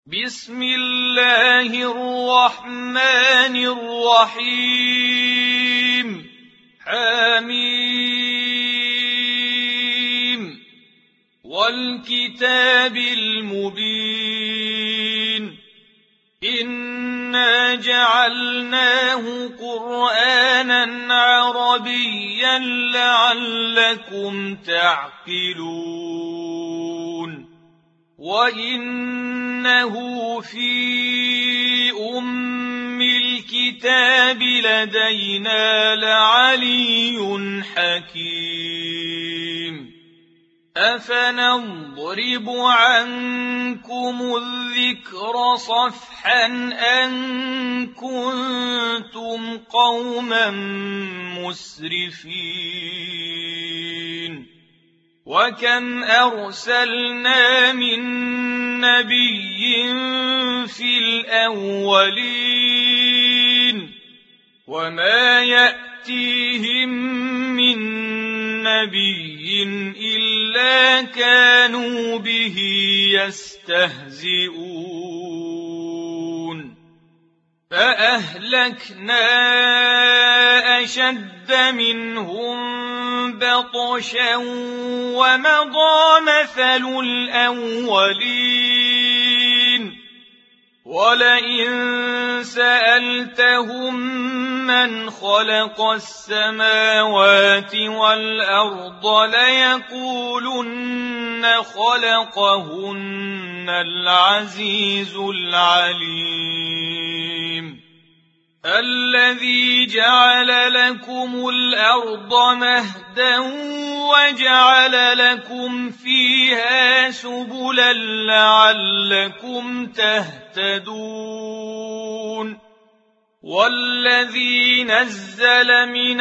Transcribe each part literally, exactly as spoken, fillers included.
بسم الله الرحمن الرحيم حميم والكتاب المبين إنا جعلناه قرآنا عربيا لعلكم تعقلون وإنه في أم الكتاب لدينا لعلي حكيم أفنضرب عنكم الذكر صفحا أن كنتم قوما مسرفين وكم أرسلنا من نبي في الأولين وما يأتيهم من نبي إلا كانوا به يستهزئون فأهلكنا أشد منهم بطشا ومضى مثل الأولين ولئن سألتهم من خلق السماوات والأرض ليقولن خلقهن العزيز العليم الذي جعل لكم الأرض مهدا وجعل لكم فيها سبلا لعلكم تهتدون والذي نزل من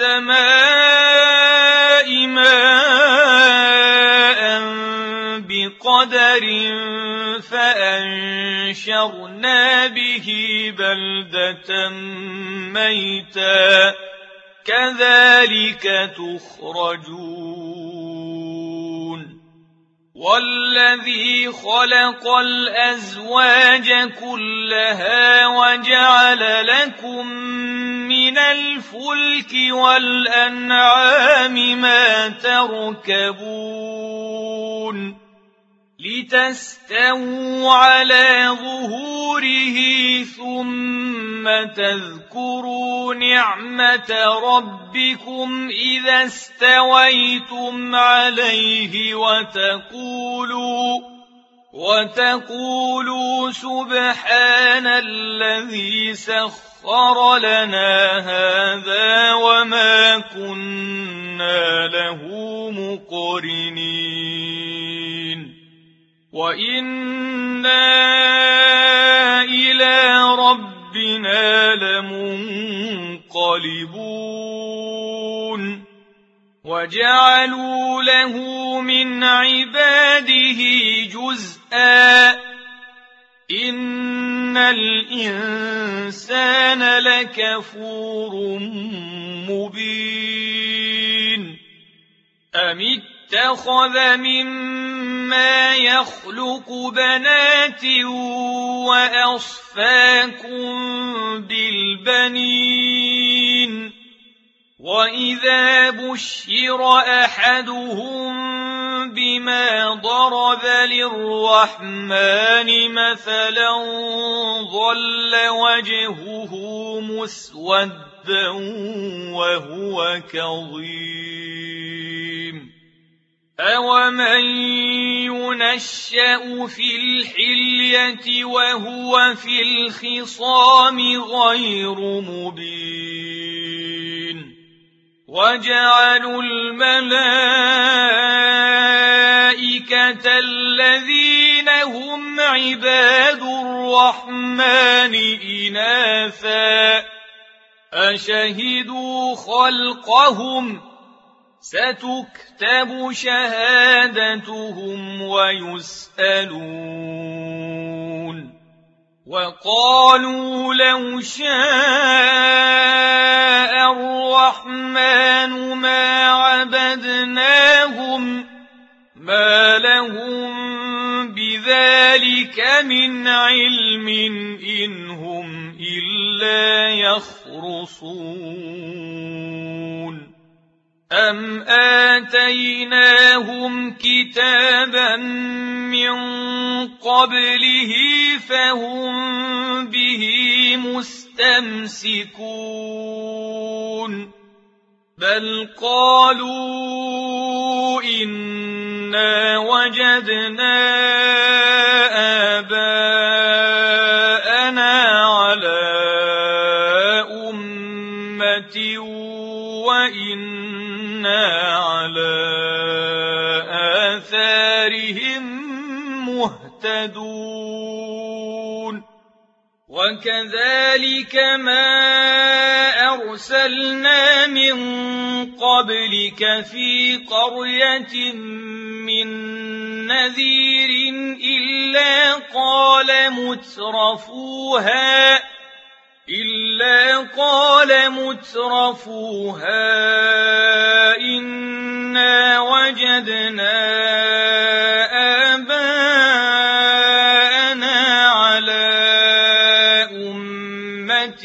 السماء ماء بقدر فأنشرنا به بلدة ميتا كذلك تخرجون والذي خلق الأزواج كلها وجعل لكم من الفلك والأنعام ما تركبون لتستووا على ظهوره ثم تذكروا نعمة ربكم إذا استويتم عليه وتقولوا وتقولوا سبحان الذي سخر لنا هذا وما كنا له مقرنين وإنا إلى ربنا لمنقلبون وجعلوا له من عباده جزءا إن الإنسان لكفور مبين أم اتخذ مما يخلق بنات وأصفاكم بالبنين وإذا بشر أحدهم بما ضرب للرحمن مثلا ظل وجهه مسودا وهو كظيم أومن ينشأ في الحلية وهو في الخصام غير مبين وجعلوا الملائكة الذين هم عباد الرحمن إناثا أشهدوا خلقهم ستكتب شهادتهم ويسألون وقالوا لو شاء الرحمن ما عبدناهم ما لهم بذلك من علم إن هم إلا يخرصون أم آتيناهم كتابا من قبله فهم به مستمسكون بل قالوا إنا وجدنا آباءنا على أمة وإنا على آثارهم مهتدون وكذلك ما أرسلنا من قبلك في قرية من نذير إلا قال مترفوها إلا قال مترفوها إنا وجدنا آباءنا على أمة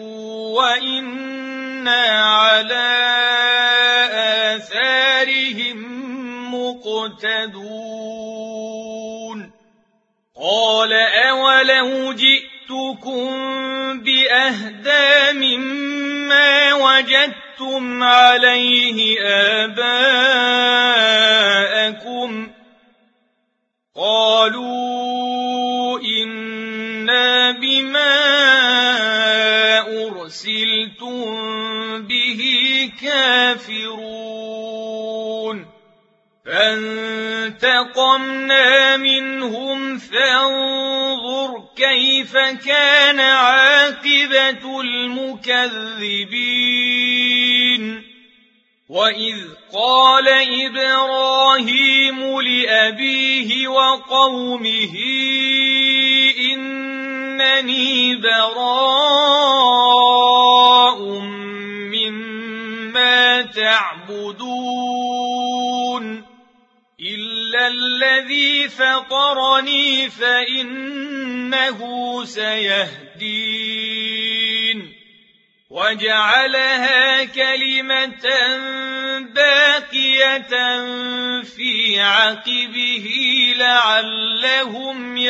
وإنا على آثارهم مقتدون قال أولو جئتكم بأهدى مما وجدتم عليه آباءكم قالوا إنا بما أرسلتم به كافرون فانتقمنا منهم فانظر كيف كان عاقبة المكذبين وإذ قال إبراهيم لأبيه وقومه إنني براء مما تعبدون إلا الذي فطرني فإنه سيهدين وجعلها كلمة باقية في عقبه لعلهم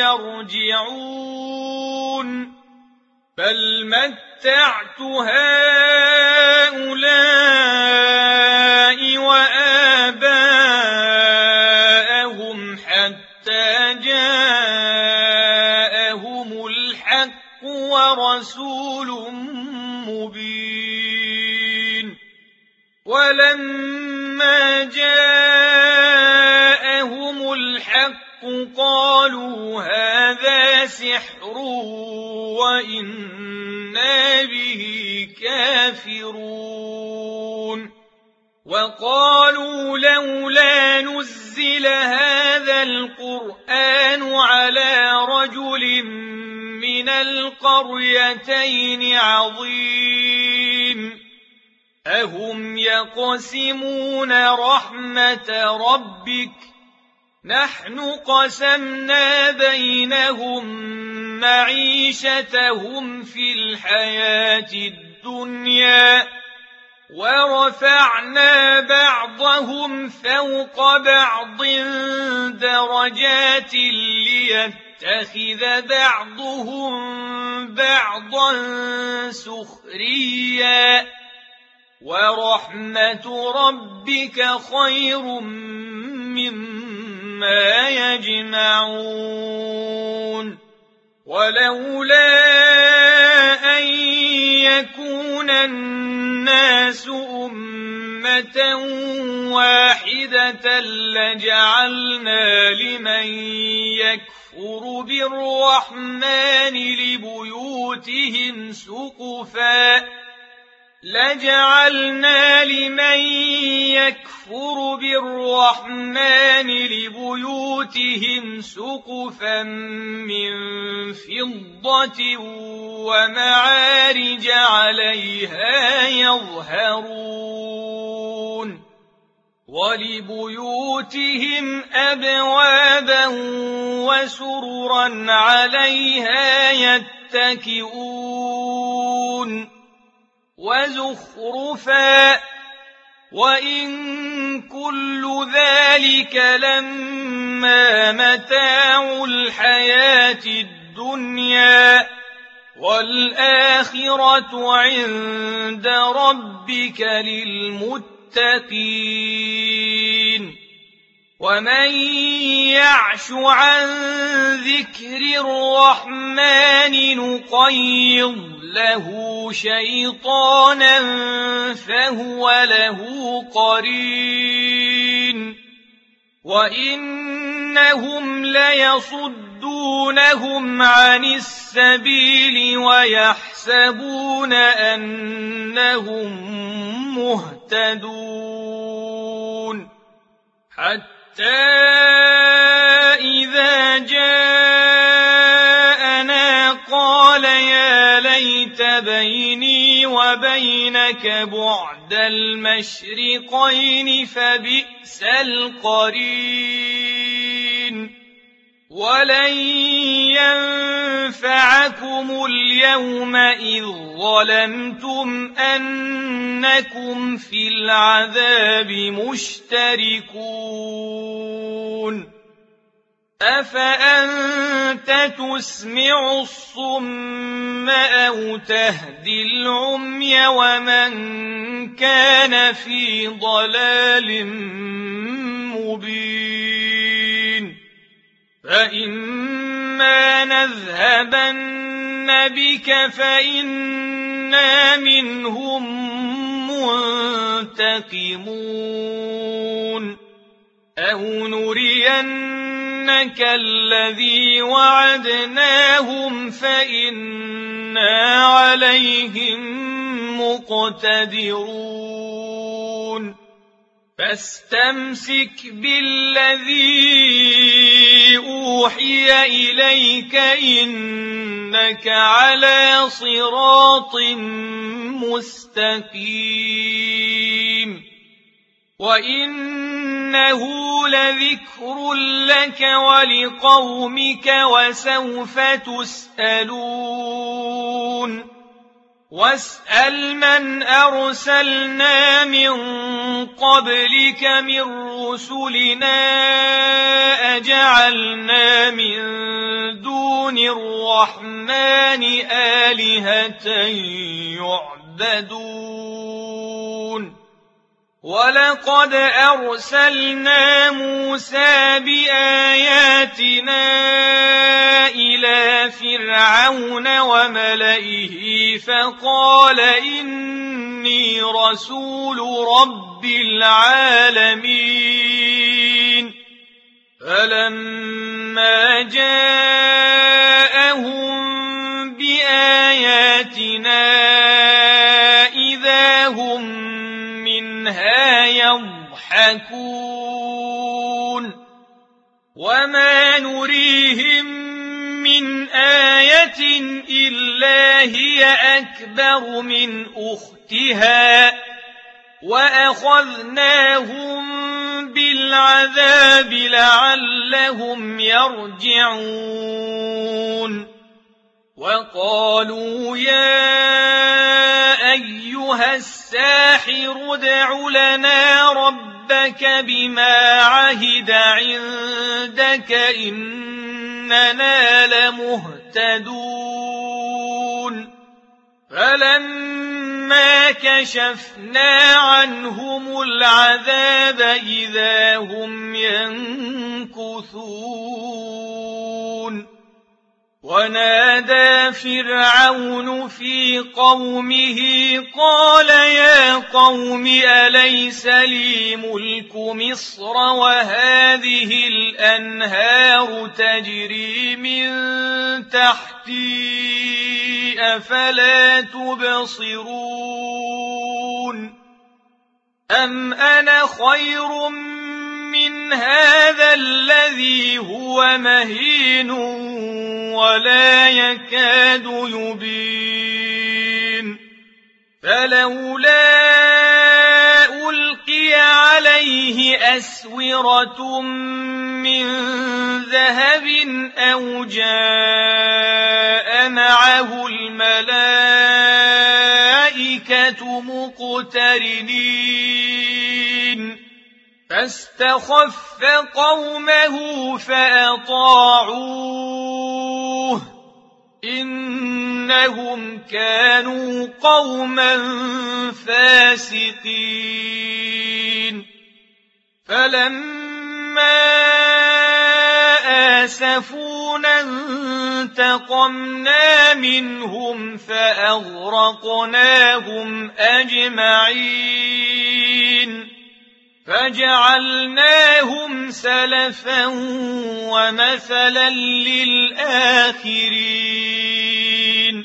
يرجعون بل متعت هؤلاء وآباءهم حتى جاءهم الحق ورسول مبين ولما جاءهم الحق قالوا هذا سحر وإنا به كافرون وقالوا لولا نزل هذا القرآن على رجل من القريتين عظيم أهم يقسمون رحمة ربك نحن قسمنا بينهم معيشتهم في الحياة الدنيا ورفعنا بعضهم فوق بعض درجات ليتخذ بعضهم بعضا سخريا ورحمة ربك خير مما يجمعون ولولا أن يكون الناس أمة واحدة لجعلنا لمن يكفر بالرحمن لبيوتهم سقفا لجعلنا لمن يكفر بالرحمن لبيوتهم سقفا من فضة ومعارج عليها يظهرون وَلِبُيُوتِهِمْ أَبْوَابًا وَسُرُرًا عَلَيْهَا يَتَّكِئُونَ وَزُخْرُفًا ۚ وَإِن كُلُّ ذَلِكَ لَمَّا مَتَاعُ الْحَيَاةِ الدُّنْيَا ۖ وَالْآخِرَةُ عِندَ رَبِّكَ لِلْمُتَّقِينَ وَمَن يَعْشُ عَن ذِكْرِ الرَّحْمَٰنِ نُقَيِّضْ لَهُ شَيْطَانًا فَهُوَ لَهُ قَرِينٌ وَإِنَّهُمْ لَيَصُدُّونَهُمْ عَنِ السَّبِيلِ وَيَحْسَبُونَ أَنَّهُم مُّهْتَدُونَ حَتَّىٰ إِذَا جَاءَنَا قَالَ يَا لَيْتَ بَيْنِي وَبَيْنَكَ بُعْدَ الْمَشْرِقَيْنِ فَبِئْسَ الْقَرِينُ وَلَن يَنفَعَكُمُ الْيَوْمَ إِذ ظَّلَمْتُمْ أَنَّكُمْ فِي الْعَذَابِ مُشْتَرِكُونَ أَفَأَنتَ تُسْمِعُ الصُّمَّ أَوْ تَهْدِي الْعُمْيَ وَمَن كَانَ فِي ضَلَالٍ مُّبِينٍ فَإِمَّا نَذْهَبَنَّ بِكَ فَإِنَّا مِنْهُم مُّنتَقِمُونَ أَوْ نُرِيَنَّكَ الَّذِي وَعَدْنَاهُمْ فَإِنَّا عَلَيْهِم مُّقْتَدِرُونَ فَاسْتَمْسِكْ بِالَّذِي أُوحِيَ إِلَيْكَ إِنَّكَ عَلَىٰ صِرَاطٍ مُّسْتَقِيمٍ وَإِنَّهُ لَذِكْرٌ لَّكَ وَلِقَوْمِكَ وَسَوْفَ تُسْأَلُونَ وَاسْأَلْ مَنْ أَرْسَلْنَا مِن قَبْلِكَ مِن رُّسُلِنَا أَجَعَلْنَا مِن دُونِ الرَّحْمَٰنِ آلِهَةً يُعْبَدُونَ وَلَقَدْ أَرْسَلْنَا مُوسَىٰ بِآيَاتِنَا إِلَىٰ فِرْعَوْنَ وَمَلَئِهِ فَقَالَ إِنِّي رَسُولُ رَبِّ الْعَالَمِينَ فَلَمَّا جَاءَهُم بِآيَاتِنَا إِذَا هُم مِّنْهَا يَضْحَكُونَ وَمَا نُرِيهِم مِّنْ آيَةٍ إِلَّا هِيَ أَكْبَرُ مِنْ أُخْتِهَا وَأَخَذْنَاهُم بِالْعَذَابِ لَعَلَّهُمْ يَرْجِعُونَ وَقَالُوا يَا أَيُّهَ السَّاحِرُ ادْعُ لَنَا رَبَّكَ بِمَا عَهِدَ عِندَكَ إِنَّنَا لَمُهْتَدُونَ فَلَمَّا كَشَفْنَا عَنْهُمُ الْعَذَابَ إِذَا هُمْ يَنكُثُونَ وَنَادَىٰ فِرْعَوْنُ فِي قَوْمِهِ قَالَ يَا قَوْمِ أَلَيْسَ لِي مُلْكُ مِصْرَ وَهَٰذِهِ الْأَنْهَارُ تَجْرِي مِن تَحْتِي أَفَلَا تُبْصِرُونَ أَمْ أَنَا خَيْرٌ مِّنْ هَٰذَا الَّذِي هُوَ مَهِينٌ وَلَا يَكَادُ يُبِينُ فَلَوْلَا أُلْقِيَ عَلَيْهِ أسورة من ذهب أو جاء معه الملائكة مقترنين فاستخف قومه فأطاعوه إنهم كانوا قوما فاسقين فلما آسفونا انتقمنا منهم فأغرقناهم أجمعين فجعلناهم سلفا ومثلا للآخرين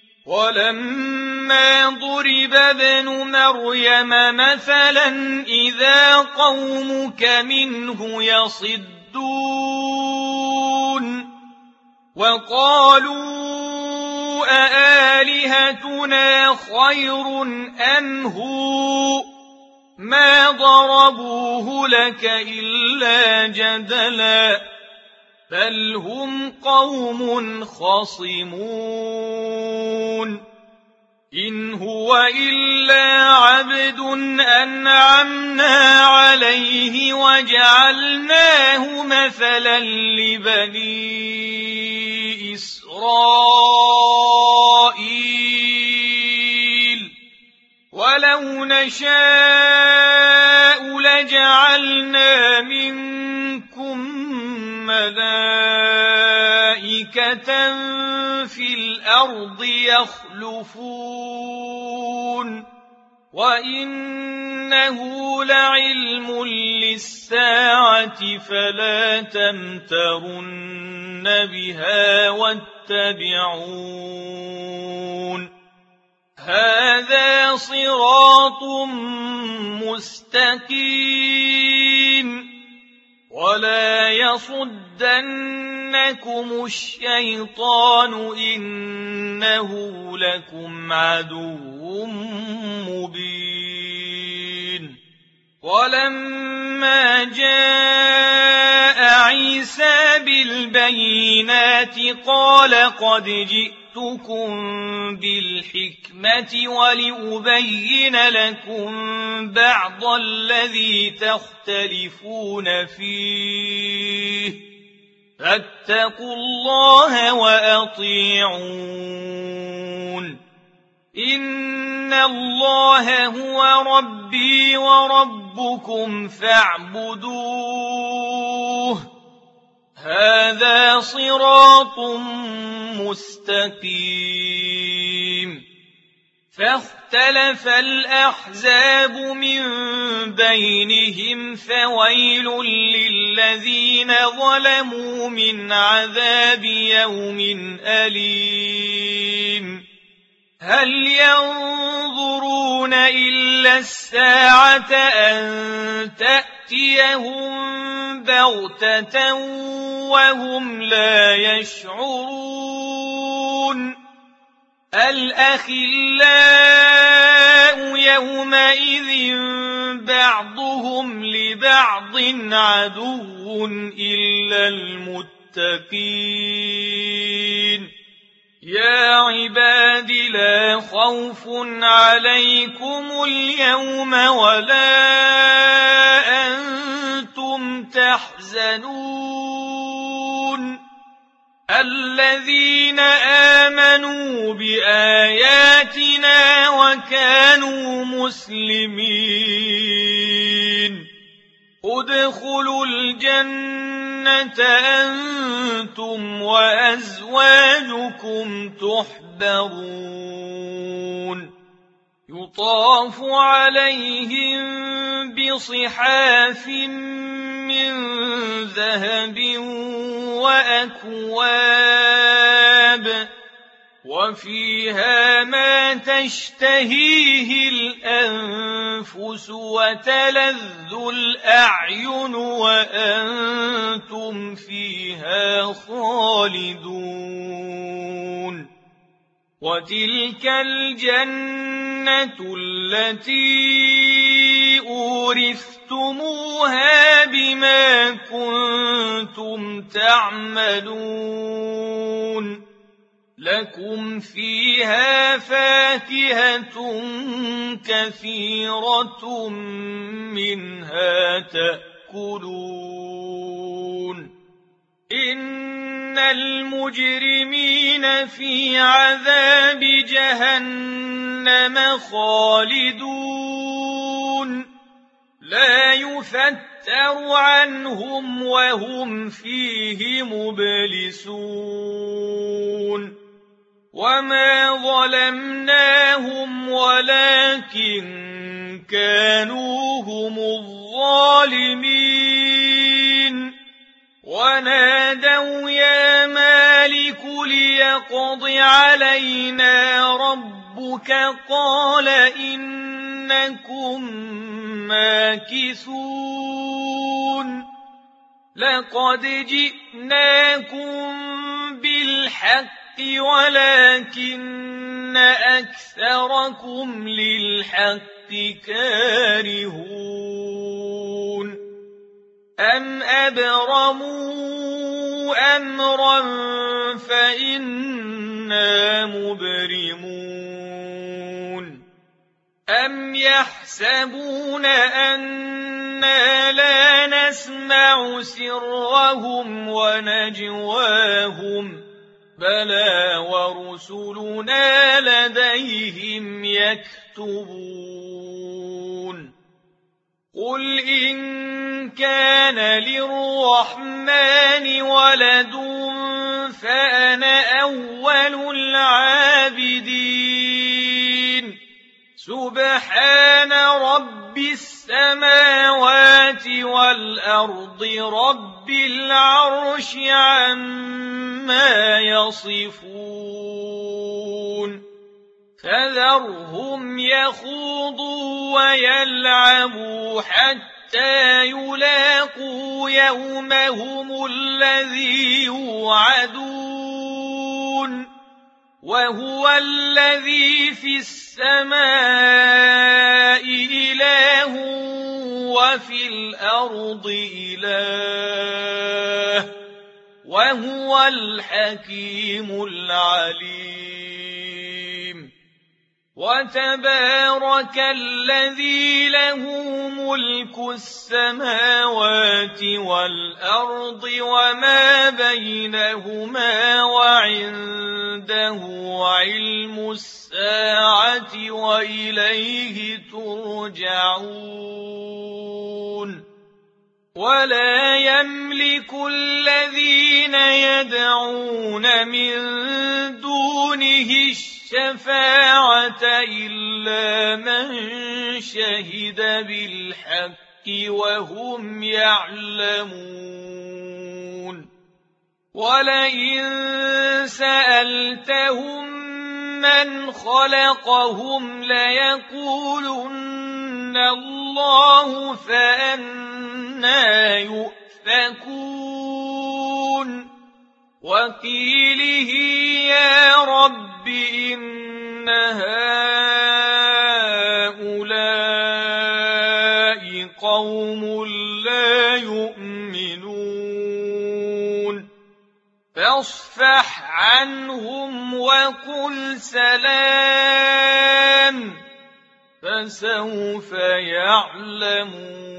ولما ضرب ابن مريم مثلا إذا قومك منه يصدون وقالوا أآلهتنا خير أم هو ما ضربوه لك إلا جدلا بل هم قوم خصمون إن هو إلا عبد أنعمنا عليه وجعلناه مثلا لبني إسرائيل ولو نشاء لجعلنا منكم ملائكة في الأرض يخلفون وإنه لعلم للساعة فلا تمترن بها واتبعون هذا صراط مستقيم ولا يصدنكم الشيطان إنه لكم عدو مبين ولما جاء عيسى بالبينات قال قد جئتكم بالحكمة ولأبين لكم بعض الذي تختلفون فيه فاتقوا الله وأطيعون إن الله هو ربي وربكم فاعبدوه هذا صراط مستقيم فاختلف الأحزاب من بينهم فويل للذين ظلموا من عذاب يوم أليم هل ينظرون إلا الساعة أن تأتيهم بغتة وهم لا يشعرون الأخلاء يومئذ بعضهم لبعض عدو إلا المتقين يا عباد لا خوف عليكم اليوم ولا أنتم تحزنون الذين آمنوا بآياتنا وكانوا مسلمين ادخلوا الجنة أنتم وأزواجكم تحبرون يطاف عليهم بصحاف من ذهب وأكواب وفيها ما تشتهيه الأنفس وتلذ الأعين وأنتم فيها خالدون وتلك الجنة الجنة التي أورثتموها بما كنتم تعملون لكم فيها فاكهة كثيرة منها تأكلون إن المجرمين في عذاب جهنم خالدون لا يفتر عنهم وهم فيه مبلسون وما ظلمناهم ولكن كانوا هم الظالمين ونادوا يا مالك ليقض علينا ربك قال إنكم ماكثون لقد جئناكم بالحق ولكن أكثركم للحق كارهون أم أبرموا أمرا فإنا مبرمون أم يحسبون أنا لا نسمع سرهم ونجواهم بلى ورسلنا لديهم يكتبون قل إن كان للرحمن ولد فأنا أول العابدين سبحان رب السماوات والأرض رب العرش عما يصفون فذرهم يخوضوا ويلعبوا حتى يلاقوا يومهم الذي يوعدون وهو الذي في السماء إله وفي الأرض إله وهو الحكيم العليم وتبارك الذي له ملك السماوات والأرض وما بينهما وعنده علم الساعة وإليه ترجعون ولا يملك الذين يدعون من دونه الشفاعة إلا من شهد بالحق وهم يعلمون ولئن سألتهم من خلقهم ليقولن الله فأنى يؤفكون وقيله يا رب إن هؤلاء قوم لا يؤمنون فاصفح عنهم وقل سلام فسوف يعلمون